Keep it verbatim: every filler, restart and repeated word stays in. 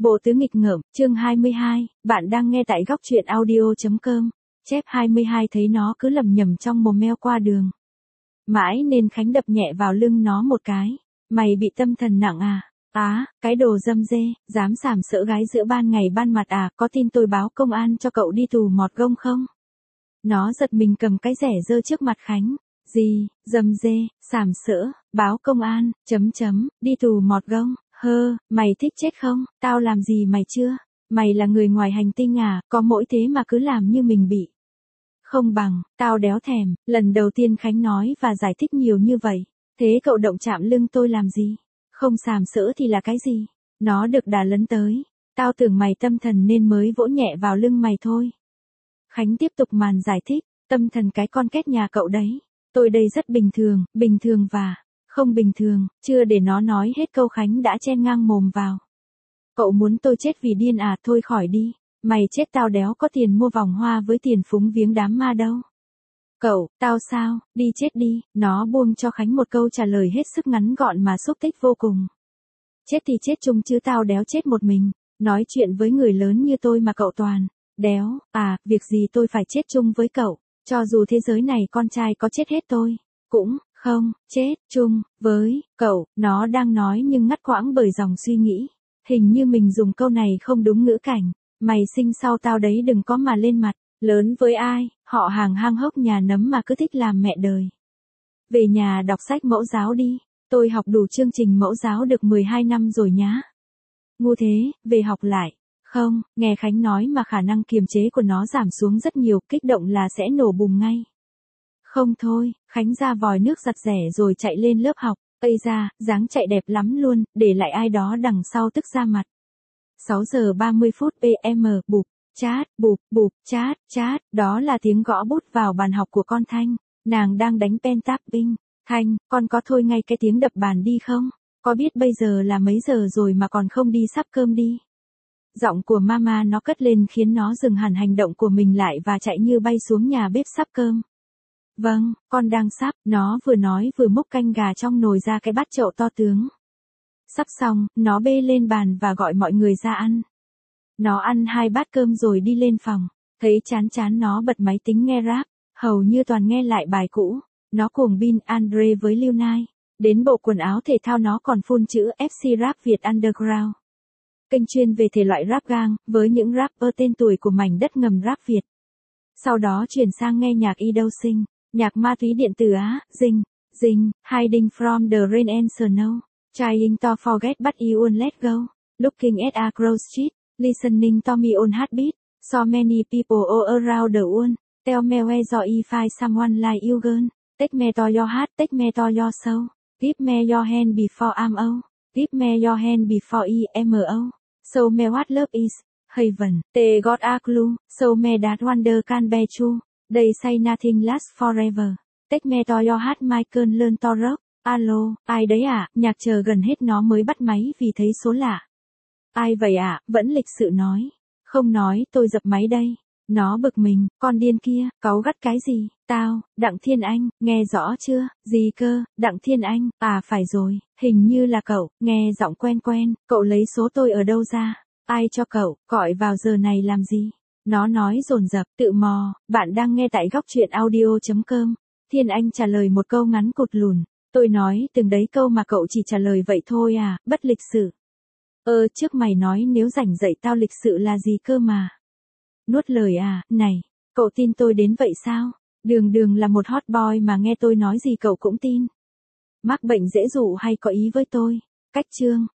Bộ tứ nghịch ngợm, chương hai mươi hai, bạn đang nghe tại góc truyện audio.com. Chép hai mươi hai thấy nó cứ lầm nhầm trong mồm meo qua đường. Mãi nên Khánh đập nhẹ vào lưng nó một cái. Mày bị tâm thần nặng à? Á, cái đồ dâm dê, dám sàm sỡ gái giữa ban ngày ban mặt à, có tin tôi báo công an cho cậu đi tù mọt gông không? Nó giật mình cầm cái rẻ giơ trước mặt Khánh. Gì, dâm dê, sàm sỡ, báo công an, chấm chấm, đi tù mọt gông. Hơ, mày thích chết không? Tao làm gì mày chưa? Mày là người ngoài hành tinh à, có mỗi thế mà cứ làm như mình bị. Không bằng, tao đéo thèm, lần đầu tiên Khánh nói và giải thích nhiều như vậy. Thế cậu động chạm lưng tôi làm gì? Không sàm sỡ thì là cái gì? Nó được đà lấn tới. Tao tưởng mày tâm thần nên mới vỗ nhẹ vào lưng mày thôi. Khánh tiếp tục màn giải thích, tâm thần cái con két nhà cậu đấy. Tôi đây rất bình thường, bình thường và... không bình thường, chưa để nó nói hết câu Khánh đã chen ngang mồm vào. Cậu muốn tôi chết vì điên à, thôi khỏi đi, mày chết tao đéo có tiền mua vòng hoa với tiền phúng viếng đám ma đâu. Cậu, tao sao, đi chết đi, nó buông cho Khánh một câu trả lời hết sức ngắn gọn mà xúc tích vô cùng. Chết thì chết chung chứ tao đéo chết một mình, nói chuyện với người lớn như tôi mà cậu toàn, đéo, à, việc gì tôi phải chết chung với cậu, cho dù thế giới này con trai có chết hết tôi, cũng... không, chết, chung, với, cậu, nó đang nói nhưng ngắt quãng bởi dòng suy nghĩ. Hình như mình dùng câu này không đúng ngữ cảnh. Mày sinh sau tao đấy đừng có mà lên mặt, lớn với ai, họ hàng hang hốc nhà nấm mà cứ thích làm mẹ đời. Về nhà đọc sách mẫu giáo đi, tôi học đủ chương trình mẫu giáo được mười hai năm rồi nhá. Ngu thế, về học lại. Không, nghe Khánh nói mà khả năng kiềm chế của nó giảm xuống rất nhiều, kích động là sẽ nổ bùng ngay. Không thôi, Khánh ra vòi nước giặt rẻ rồi chạy lên lớp học, ây ra, dáng chạy đẹp lắm luôn, để lại ai đó đằng sau tức ra mặt. sáu giờ ba mươi phút pê em, bụp, chát, bụp, bụp, chát, chát, đó là tiếng gõ bút vào bàn học của con Thanh, nàng đang đánh pen tapping. Thanh, con có thôi ngay cái tiếng đập bàn đi không? Có biết bây giờ là mấy giờ rồi mà còn không đi sắp cơm đi? Giọng của mama nó cất lên khiến nó dừng hẳn hành động của mình lại và chạy như bay xuống nhà bếp sắp cơm. Vâng, con đang sắp, nó vừa nói vừa múc canh gà trong nồi ra cái bát chậu to tướng. Sắp xong, nó bê lên bàn và gọi mọi người ra ăn. Nó ăn hai bát cơm rồi đi lên phòng, thấy chán chán nó bật máy tính nghe rap, hầu như toàn nghe lại bài cũ. Nó cuồng Bin Andre với Lil Nai, đến bộ quần áo thể thao nó còn phun chữ ép xê Rap Việt Underground. Kênh chuyên về thể loại rap gang, với những rapper tên tuổi của mảnh đất ngầm rap Việt. Sau đó chuyển sang nghe nhạc Y Đâu Sinh. Nhạc ma túy điện tử Á, Dinh, Dinh, Hiding from the Rain and Snow, Trying to Forget but you won't let go, Looking at a Cross Street, Listening to me on Heartbeat, So many people all around the world, Tell me where you find someone like you girl, Take me to your heart, take me to your soul, Give me your hand before I'm old, Give me your hand before I'm old, Show me what love is, Heaven, they got a clue, Show me that wonder can be true. They say nothing lasts forever. Take me to your heart Michael learn to rock. Alo, ai đấy ạ? À? Nhạc chờ gần hết nó mới bắt máy vì thấy số lạ. Ai vậy ạ? À? Vẫn lịch sự nói. Không nói, tôi dập máy đây. Nó bực mình, con điên kia, cáu gắt cái gì? Tao, Đặng Thiên Anh, nghe rõ chưa? Gì cơ, Đặng Thiên Anh, à phải rồi, hình như là cậu, nghe giọng quen quen, cậu lấy số tôi ở đâu ra? Ai cho cậu, gọi vào giờ này làm gì? Nó nói dồn dập, tự mò, bạn đang nghe tại góc truyện audio.com. Thiên Anh trả lời một câu ngắn cụt lùn. Tôi nói từng đấy câu mà cậu chỉ trả lời vậy thôi à, bất lịch sự. Ơ, trước mày nói nếu rảnh dạy tao lịch sự là gì cơ mà. Nuốt lời à, này, cậu tin tôi đến vậy sao? Đường đường là một hot boy mà nghe tôi nói gì cậu cũng tin. Mắc bệnh dễ dụ hay có ý với tôi? Cách chương,